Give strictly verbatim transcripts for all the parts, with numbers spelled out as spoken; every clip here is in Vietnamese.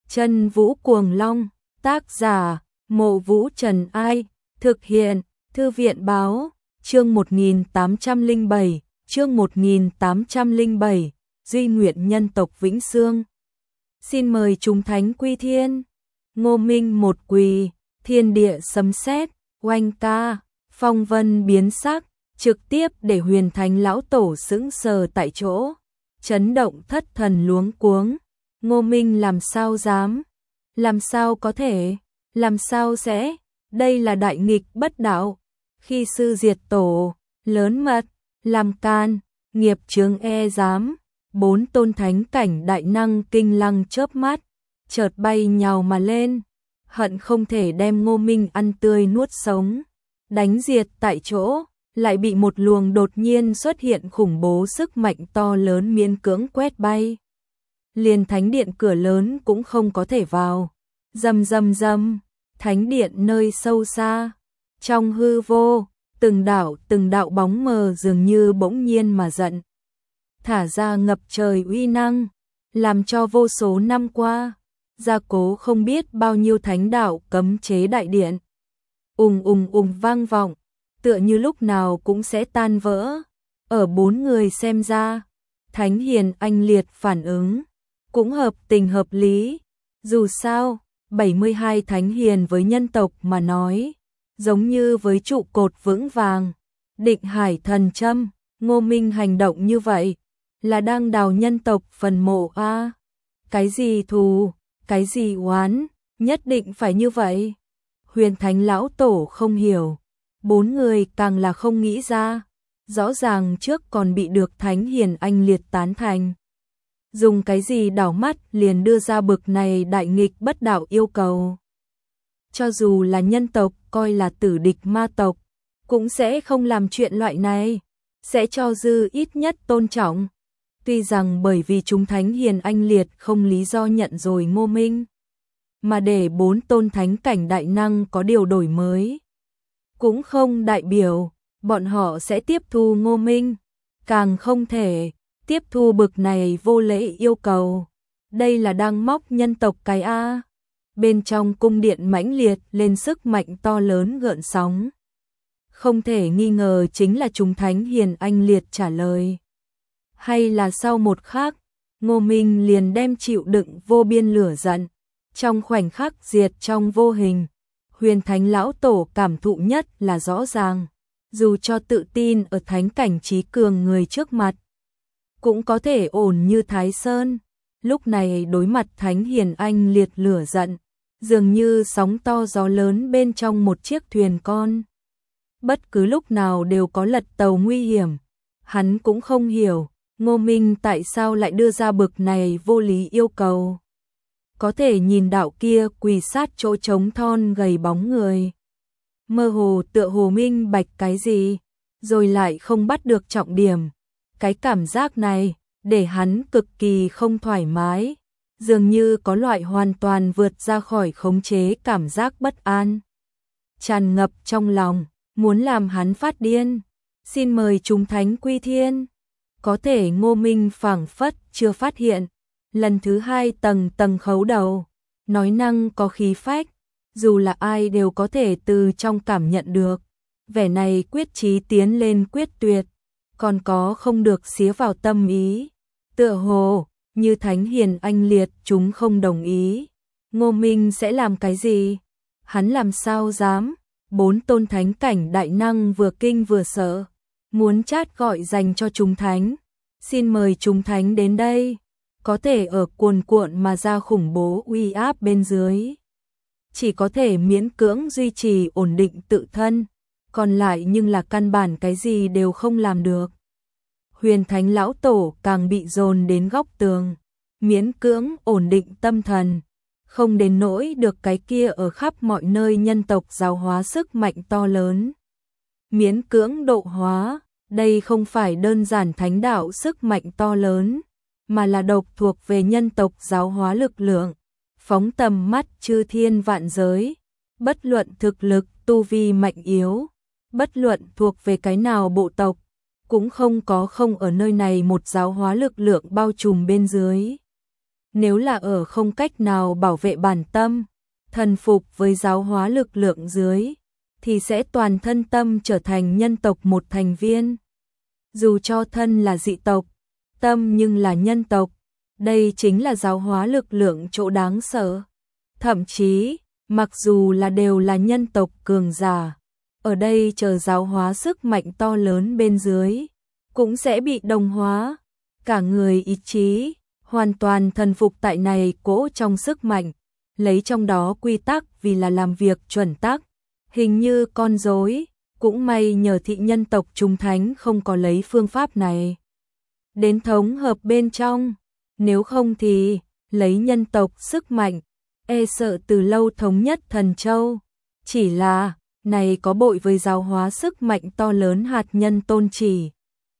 Chân Vũ Cuồng Long, tác giả, Mộ Vũ Trần Ai, thực hiện, Thư viện Báo, chương một nghìn tám trăm lẻ bảy, chương một nghìn tám trăm lẻ bảy, Duy Nguyện Nhân tộc Vĩnh Sương. Xin mời chúng thánh quy thiên. Ngô Minh một quỳ, thiên địa sấm sét, oanh ca, phong vân biến sắc, trực tiếp để Huyền Thánh lão tổ sững sờ tại chỗ, chấn động thất thần luống cuống. Ngô Minh làm sao dám? Làm sao có thể? Làm sao sẽ? Đây là đại nghịch bất đạo. Khi sư diệt tổ, lớn mật, làm can, nghiệp chướng e dám. Bốn tôn thánh cảnh đại năng kinh lăng chớp mắt, chợt bay nhào mà lên, hận không thể đem Ngô Minh ăn tươi nuốt sống, đánh diệt tại chỗ, lại bị một luồng đột nhiên xuất hiện khủng bố sức mạnh to lớn miễn cưỡng quét bay. Liền thánh điện cửa lớn cũng không có thể vào. Rầm rầm rầm, thánh điện nơi sâu xa, trong hư vô, từng đạo từng đạo bóng mờ dường như bỗng nhiên mà giận, thả ra ngập trời uy năng, làm cho vô số năm qua, gia cố không biết bao nhiêu thánh đạo cấm chế đại điện. Ùng ùng ùng vang vọng, tựa như lúc nào cũng sẽ tan vỡ. Ở bốn người xem ra, thánh hiền anh liệt phản ứng, cũng hợp tình hợp lý. Dù sao, bảy mươi hai thánh hiền với nhân tộc mà nói, giống như với trụ cột vững vàng, định hải thần châm. Ngô Minh hành động như vậy, là đang đào nhân tộc phần mộ a. À, cái gì thù, cái gì oán, nhất định phải như vậy. Huyền Thánh lão tổ không hiểu, bốn người càng là không nghĩ ra, rõ ràng trước còn bị được thánh hiền anh liệt tán thành. Dùng cái gì đảo mắt liền đưa ra bực này đại nghịch bất đạo yêu cầu. Cho dù là nhân tộc coi là tử địch ma tộc, cũng sẽ không làm chuyện loại này, sẽ cho dư ít nhất tôn trọng. Tuy rằng bởi vì chúng thánh hiền anh liệt không lý do nhận rồi Ngô Minh, mà để bốn tôn thánh cảnh đại năng có điều đổi mới, cũng không đại biểu bọn họ sẽ tiếp thu Ngô Minh, càng không thể tiếp thu bực này vô lễ yêu cầu. Đây là đang móc nhân tộc cái a. Bên trong cung điện mãnh liệt lên sức mạnh to lớn gợn sóng. Không thể nghi ngờ chính là chúng thánh hiền anh liệt trả lời. Hay là sau một khắc, Ngô Minh liền đem chịu đựng vô biên lửa giận, trong khoảnh khắc diệt trong vô hình. Huyền Thánh lão tổ cảm thụ nhất là rõ ràng, dù cho tự tin ở thánh cảnh trí cường người trước mặt, cũng có thể ổn như Thái Sơn. Lúc này đối mặt thánh hiền anh liệt lửa giận, dường như sóng to gió lớn bên trong một chiếc thuyền con. Bất cứ lúc nào đều có lật tàu nguy hiểm. Hắn cũng không hiểu, Ngô Minh tại sao lại đưa ra bực này vô lý yêu cầu. Có thể nhìn đạo kia quỳ sát chỗ trống thon gầy bóng người, mơ hồ tựa hồ minh bạch cái gì, rồi lại không bắt được trọng điểm. Cái cảm giác này để hắn cực kỳ không thoải mái, dường như có loại hoàn toàn vượt ra khỏi khống chế cảm giác bất an tràn ngập trong lòng, muốn làm hắn phát điên. Xin mời chúng thánh quy thiên. Có thể Ngô Minh phảng phất chưa phát hiện, lần thứ hai tầng tầng khấu đầu, nói năng có khí phách, dù là ai đều có thể từ trong cảm nhận được. Vẻ này quyết chí tiến lên quyết tuyệt, còn có không được xía vào tâm ý. Tựa hồ như thánh hiền anh liệt chúng không đồng ý, Ngô Minh sẽ làm cái gì? Hắn làm sao dám? Bốn tôn thánh cảnh đại năng vừa kinh vừa sợ, muốn chát gọi dành cho chúng thánh. Xin mời chúng thánh đến đây. Có thể ở cuồn cuộn mà ra khủng bố uy áp bên dưới, chỉ có thể miễn cưỡng duy trì ổn định tự thân, còn lại nhưng là căn bản cái gì đều không làm được. Huyền Thánh lão tổ càng bị dồn đến góc tường, miễn cưỡng ổn định tâm thần, không đến nỗi được cái kia ở khắp mọi nơi nhân tộc giáo hóa sức mạnh to lớn. Miễn cưỡng độ hóa, đây không phải đơn giản thánh đạo sức mạnh to lớn, mà là độc thuộc về nhân tộc giáo hóa lực lượng, phóng tầm mắt chư thiên vạn giới, bất luận thực lực tu vi mạnh yếu, bất luận thuộc về cái nào bộ tộc, cũng không có không ở nơi này một giáo hóa lực lượng bao trùm bên dưới. nếu là ở không cách nào bảo vệ bản tâm, thần phục với giáo hóa lực lượng dưới, thì sẽ toàn thân tâm trở thành nhân tộc một thành viên. Dù cho thân là dị tộc, tâm nhưng là nhân tộc, đây chính là giáo hóa lực lượng chỗ đáng sợ. Thậm chí, mặc dù là đều là nhân tộc cường giả, ở đây chờ giáo hóa sức mạnh to lớn bên dưới, cũng sẽ bị đồng hóa, cả người ý chí, hoàn toàn thần phục tại này cỗ trong sức mạnh, lấy trong đó quy tắc vì là làm việc chuẩn tắc, hình như con rối, cũng may nhờ thị nhân tộc trung thánh không có lấy phương pháp này đến thống hợp bên trong, nếu không thì lấy nhân tộc sức mạnh, e sợ từ lâu thống nhất Thần Châu, chỉ là này có bội với giáo hóa sức mạnh to lớn hạt nhân tôn chỉ.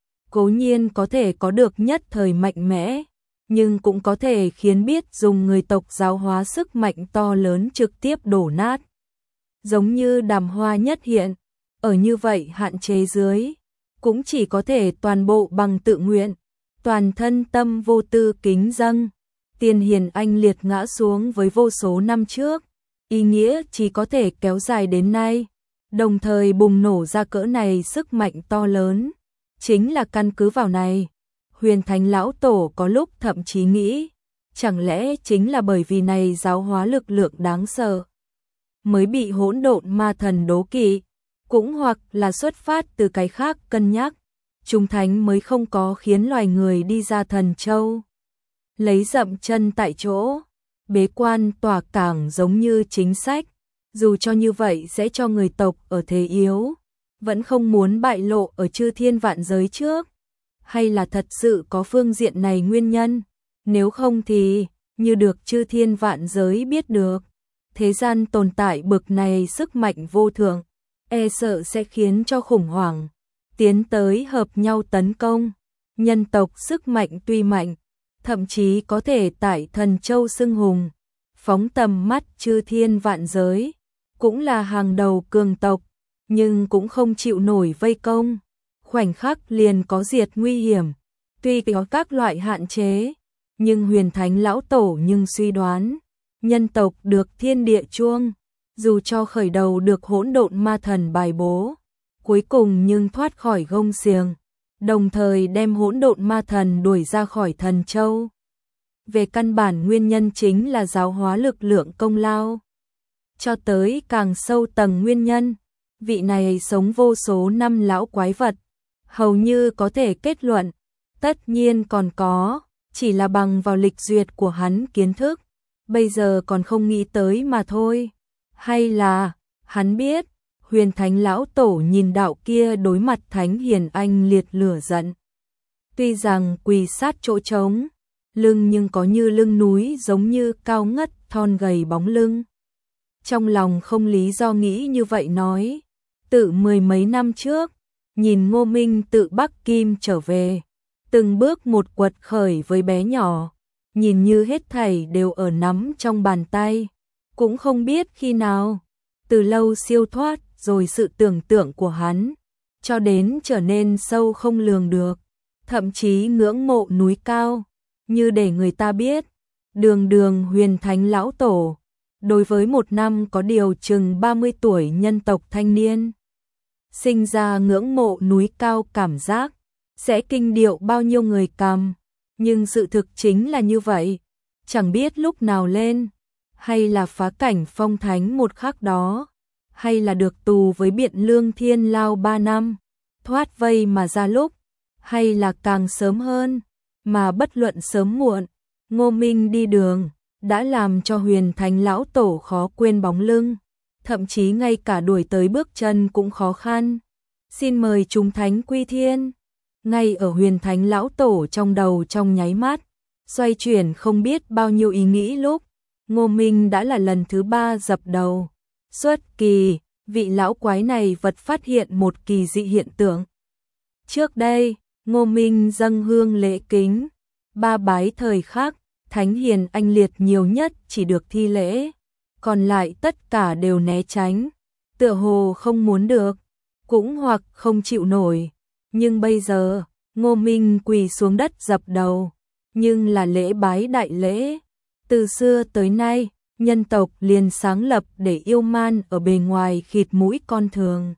Cố nhiên có thể có được nhất thời mạnh mẽ, nhưng cũng có thể khiến biết dùng người tộc giáo hóa sức mạnh to lớn trực tiếp đổ nát. Giống như Đàm Hoa nhất hiện, ở như vậy hạn chế dưới, cũng chỉ có thể toàn bộ bằng tự nguyện, toàn thân tâm vô tư kính dâng. Tiền hiền anh liệt ngã xuống với vô số năm trước, ý nghĩa chỉ có thể kéo dài đến nay, đồng thời bùng nổ ra cỡ này sức mạnh to lớn, chính là căn cứ vào này. Huyền Thánh Lão Tổ có lúc thậm chí nghĩ, chẳng lẽ chính là bởi vì này giáo hóa lực lượng đáng sợ, mới bị hỗn độn ma thần đố kỵ, cũng hoặc là xuất phát từ cái khác cân nhắc, chúng thánh mới không có khiến loài người đi ra Thần Châu. Lấy dậm chân tại chỗ, bế quan tỏa cảng giống như chính sách, dù cho như vậy sẽ cho người tộc ở thế yếu, vẫn không muốn bại lộ ở chư thiên vạn giới trước, hay là thật sự có phương diện này nguyên nhân, nếu không thì, như được chư thiên vạn giới biết được, thế gian tồn tại bực này sức mạnh vô thượng, e sợ sẽ khiến cho khủng hoảng, tiến tới hợp nhau tấn công, nhân tộc sức mạnh tuy mạnh, thậm chí có thể tại Thần Châu xưng hùng, phóng tầm mắt chư thiên vạn giới, cũng là hàng đầu cường tộc, nhưng cũng không chịu nổi vây công, khoảnh khắc liền có diệt nguy hiểm, tuy có các loại hạn chế, nhưng Huyền Thánh Lão Tổ nhưng suy đoán, nhân tộc được thiên địa chuông, dù cho khởi đầu được hỗn độn ma thần bài bố, cuối cùng nhưng thoát khỏi gông xiềng, đồng thời đem hỗn độn ma thần đuổi ra khỏi Thần Châu. Về căn bản nguyên nhân chính là giáo hóa lực lượng công lao. Cho tới càng sâu tầng nguyên nhân, vị này sống vô số năm lão quái vật, hầu như có thể kết luận, tất nhiên còn có, chỉ là bằng vào lịch duyệt của hắn kiến thức, bây giờ còn không nghĩ tới mà thôi. Hay là, hắn biết, Huyền Thánh Lão Tổ nhìn đạo kia đối mặt Thánh Hiền Anh liệt lửa giận. Tuy rằng quỳ sát chỗ trống, lưng nhưng có như lưng núi giống như cao ngất thon gầy bóng lưng. Trong lòng không lý do nghĩ như vậy nói, tự mười mấy năm trước, nhìn Ngô Minh tự Bắc Kim trở về, từng bước một quật khởi với bé nhỏ, nhìn như hết thảy đều ở nắm trong bàn tay, cũng không biết khi nào, từ lâu siêu thoát rồi sự tưởng tượng của hắn, cho đến trở nên sâu không lường được, thậm chí ngưỡng mộ núi cao, như để người ta biết, đường đường Huyền Thánh Lão Tổ, đối với một năm có điều chừng ba mươi tuổi nhân tộc thanh niên, sinh ra ngưỡng mộ núi cao cảm giác, sẽ kinh điệu bao nhiêu người cầm, nhưng sự thực chính là như vậy, chẳng biết lúc nào lên, hay là phá cảnh phong thánh một khắc đó, hay là được tù với Biện Lương Thiên Lao ba năm, thoát vây mà ra lúc, hay là càng sớm hơn, mà bất luận sớm muộn, Ngô Minh đi đường, đã làm cho Huyền Thánh Lão Tổ khó quên bóng lưng, thậm chí ngay cả đuổi tới bước chân cũng khó khăn. Xin mời chúng thánh quy thiên. Ngay ở Huyền Thánh Lão Tổ trong đầu trong nháy mắt, xoay chuyển không biết bao nhiêu ý nghĩ lúc, Ngô Minh đã là lần thứ ba dập đầu. Xuất kỳ, vị lão quái này vật phát hiện một kỳ dị hiện tượng. Trước đây, Ngô Minh dâng hương lễ kính, ba bái thời khắc, Thánh Hiền Anh liệt nhiều nhất chỉ được thi lễ, còn lại tất cả đều né tránh, tựa hồ không muốn được, cũng hoặc không chịu nổi. Nhưng bây giờ, Ngô Minh quỳ xuống đất dập đầu, nhưng là lễ bái đại lễ. Từ xưa tới nay, nhân tộc liền sáng lập để yêu man ở bề ngoài khịt mũi con thường.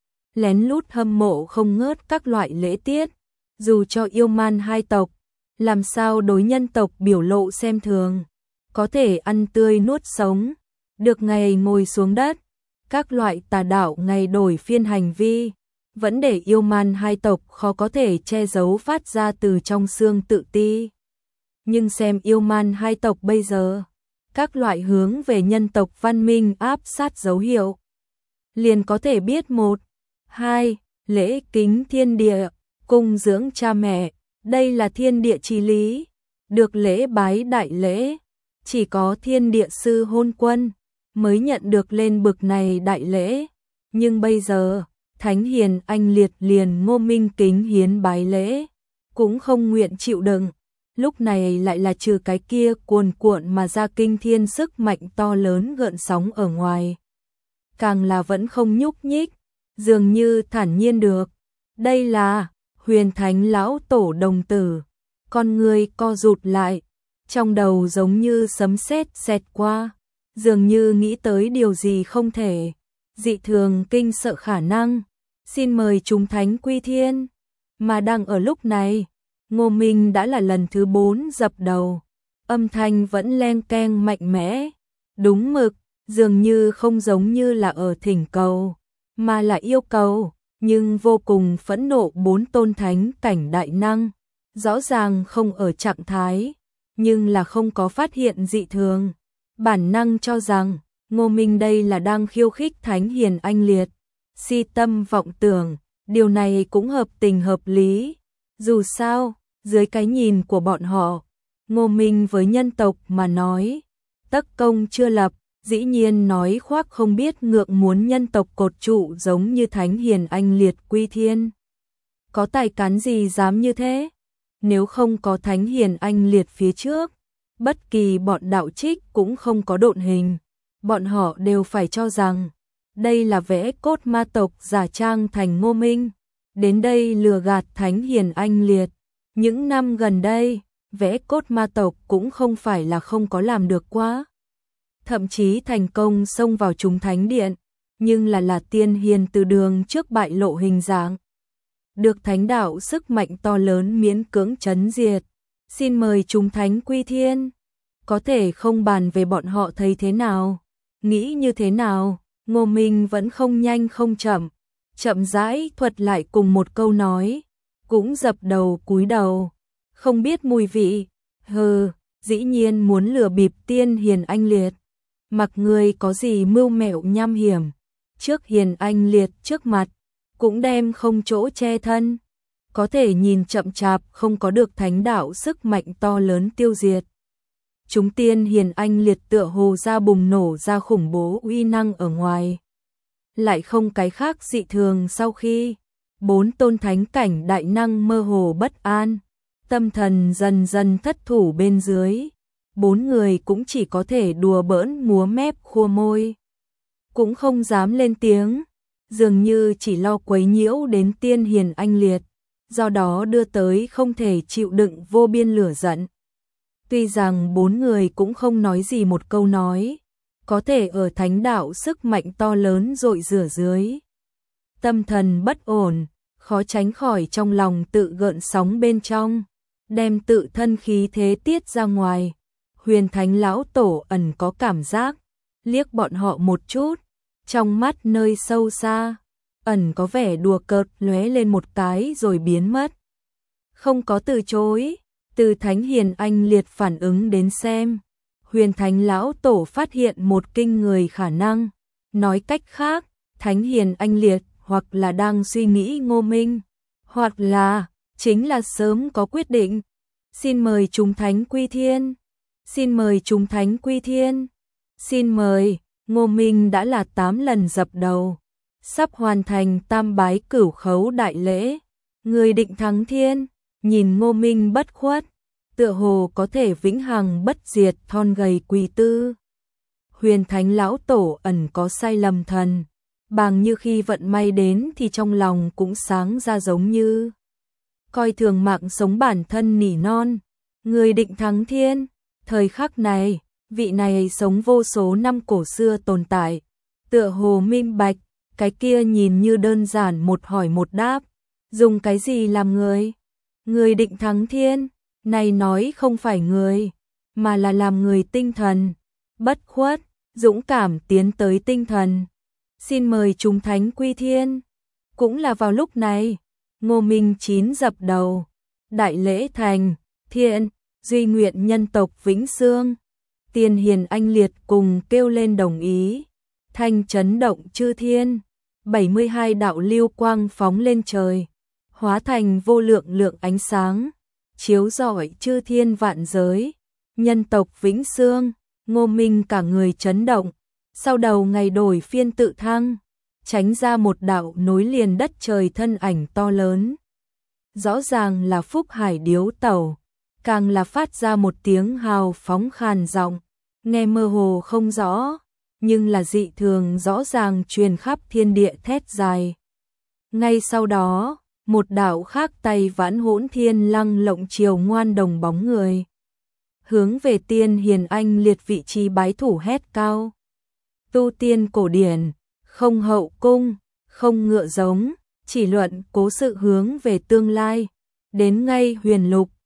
Lén lút hâm mộ không ngớt các loại lễ tiết, dù cho yêu man hai tộc, làm sao đối nhân tộc biểu lộ xem thường, có thể ăn tươi nuốt sống, được ngày ngồi xuống đất, các loại tà đạo ngày đổi phiên hành vi, vẫn để yêu man hai tộc khó có thể che giấu phát ra từ trong xương tự ti. Nhưng xem yêu man hai tộc bây giờ, các loại hướng về nhân tộc văn minh áp sát dấu hiệu, liền có thể biết một, hai, lễ kính thiên địa, cung dưỡng cha mẹ, đây là thiên địa chí lý, được lễ bái đại lễ, chỉ có thiên địa sư hôn quân mới nhận được lên bực này đại lễ, nhưng bây giờ, thánh hiền anh liệt liền Ngô Minh kính hiến bái lễ, cũng không nguyện chịu đựng, lúc này lại là trừ cái kia cuồn cuộn mà ra kinh thiên sức mạnh to lớn gợn sóng ở ngoài. Càng là vẫn không nhúc nhích, dường như thản nhiên được. Đây là Huyền Thánh lão tổ đồng tử, con người co rụt lại, trong đầu giống như sấm sét xẹt qua, dường như nghĩ tới điều gì không thể, dị thường kinh sợ khả năng, xin mời chúng thánh quy thiên. Mà đang ở lúc này, Ngô Minh đã là lần thứ bốn dập đầu, âm thanh vẫn len keng mạnh mẽ, đúng mực, dường như không giống như là ở thỉnh cầu, mà là yêu cầu, nhưng vô cùng phẫn nộ. Bốn tôn thánh cảnh đại năng, rõ ràng không ở trạng thái, nhưng là không có phát hiện dị thường, bản năng cho rằng Ngô Minh đây là đang khiêu khích thánh hiền anh liệt, si tâm vọng tưởng, điều này cũng hợp tình hợp lý. Dù sao, dưới cái nhìn của bọn họ, Ngô Minh với nhân tộc mà nói, tất công chưa lập, dĩ nhiên nói khoác không biết ngượng muốn nhân tộc cột trụ giống như thánh hiền anh liệt quy thiên. Có tài cán gì dám như thế? Nếu không có thánh hiền anh liệt phía trước, bất kỳ bọn đạo trích cũng không có độn hình, bọn họ đều phải cho rằng đây là vẽ cốt ma tộc giả trang thành Ngô Minh, đến đây lừa gạt thánh hiền anh liệt. Những năm gần đây, vẽ cốt ma tộc cũng không phải là không có làm được quá, thậm chí thành công xông vào chúng thánh điện, nhưng là là tiên hiền từ đường trước bại lộ hình dạng, được thánh đạo sức mạnh to lớn miễn cưỡng trấn diệt. Xin mời chúng thánh quy thiên, có thể không bàn về bọn họ thấy thế nào, nghĩ như thế nào. Ngô Minh vẫn không nhanh không chậm, chậm rãi thuật lại cùng một câu nói, cũng dập đầu cúi đầu, không biết mùi vị, hừ, dĩ nhiên muốn lừa bịp tiên hiền anh liệt, mặc người có gì mưu mẹo nham hiểm, trước hiền anh liệt trước mặt, cũng đem không chỗ che thân, có thể nhìn chậm chạp không có được thánh đạo sức mạnh to lớn tiêu diệt. Chúng tiên hiền anh liệt tựa hồ ra bùng nổ ra khủng bố uy năng ở ngoài, lại không cái khác dị thường. Sau khi bốn tôn thánh cảnh đại năng mơ hồ bất an, tâm thần dần dần thất thủ bên dưới, bốn người cũng chỉ có thể đùa bỡn múa mép khua môi, cũng không dám lên tiếng, dường như chỉ lo quấy nhiễu đến tiên hiền anh liệt, do đó đưa tới không thể chịu đựng vô biên lửa giận. Tuy rằng bốn người cũng không nói gì một câu nói, có thể ở thánh đạo sức mạnh to lớn dội rửa dưới, tâm thần bất ổn, khó tránh khỏi trong lòng tự gợn sóng bên trong, đem tự thân khí thế tiết ra ngoài. Huyền Thánh lão tổ ẩn có cảm giác, liếc bọn họ một chút, trong mắt nơi sâu xa, ẩn có vẻ đùa cợt lóe lên một cái rồi biến mất. Không có từ chối, từ thánh hiền anh liệt phản ứng đến xem, Huyền Thánh lão tổ phát hiện một kinh người khả năng, nói cách khác, thánh hiền anh liệt hoặc là đang suy nghĩ Ngô Minh, hoặc là chính là sớm có quyết định. Xin mời chúng thánh quy thiên, xin mời chúng thánh quy thiên, xin mời. Ngô Minh đã là tám lần dập đầu, sắp hoàn thành tam bái cửu khấu đại lễ. Người định thắng thiên, nhìn Ngô Minh bất khuất, tựa hồ có thể vĩnh hằng bất diệt thon gầy quỳ tư. Huyền Thánh lão tổ ẩn có sai lầm thần, bằng như khi vận may đến thì trong lòng cũng sáng ra giống như coi thường mạng sống bản thân nỉ non, Người định thắng thiên, thời khắc này, vị này sống vô số năm cổ xưa tồn tại, tựa hồ minh bạch, cái kia nhìn như đơn giản một hỏi một đáp, dùng cái gì làm người? Người định thắng thiên, này nói không phải người, mà là làm người tinh thần, bất khuất, dũng cảm tiến tới tinh thần. Xin mời chúng thánh quy thiên. Cũng là vào lúc này, Ngô Minh Chín dập đầu, đại lễ thành, thiện, duy nguyện nhân tộc vĩnh xương. Tiên hiền anh liệt cùng kêu lên đồng ý, thanh chấn động chư thiên, bảy mươi hai đạo lưu quang phóng lên trời, hóa thành vô lượng lượng ánh sáng, chiếu rọi chư thiên vạn giới, nhân tộc vĩnh xương. Ngô Minh cả người chấn động, sau đầu ngày đổi phiên tự thăng, tránh ra một đạo nối liền đất trời thân ảnh to lớn. Rõ ràng là Phúc Hải điếu tẩu, càng là phát ra một tiếng hào phóng khàn giọng, nghe mơ hồ không rõ, nhưng là dị thường rõ ràng truyền khắp thiên địa thét dài. Ngay sau đó, một đạo khác tay vãn hỗn thiên lăng lộng chiều ngoan đồng bóng người, hướng về tiên hiền anh liệt vị trí bái thủ hét cao. Tu tiên cổ điển, không hậu cung, không ngựa giống, chỉ luận cố sự hướng về tương lai, đến ngay huyền lục,